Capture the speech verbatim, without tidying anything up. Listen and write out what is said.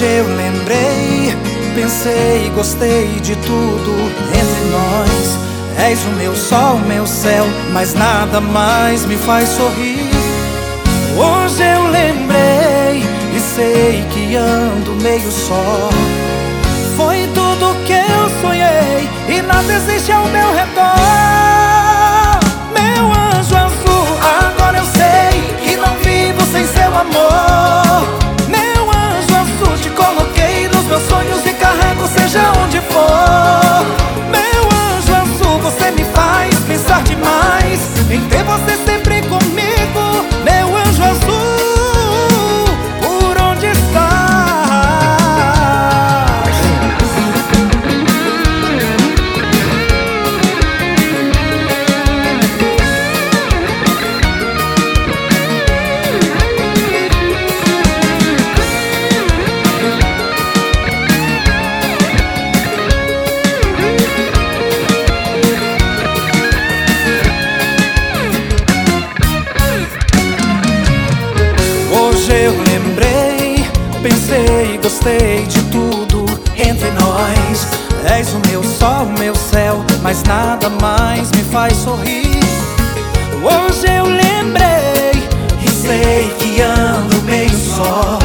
Hoje eu lembrei, pensei, gostei de tudo entre nós. És o meu sol, meu céu, mas nada mais me faz sorrir. Hoje eu lembrei e sei que ando meio só. Foi tudo que eu sonhei e nada existe ao meu redor. Meu anjo azul, agora eu sei que não vivo sem seu amor. Meu anjo azul, te coloquei nos meus sonhos e carrego seja onde for. Meu anjo azul, você me faz pensar demais em ter você sempre comigo. Meu anjo azul, por onde estás? Hoje eu lembrei, pensei, gostei de tudo entre nós. És o meu sol, meu céu, mas nada mais me faz sorrir. Hoje eu lembrei e sei que ando meio só.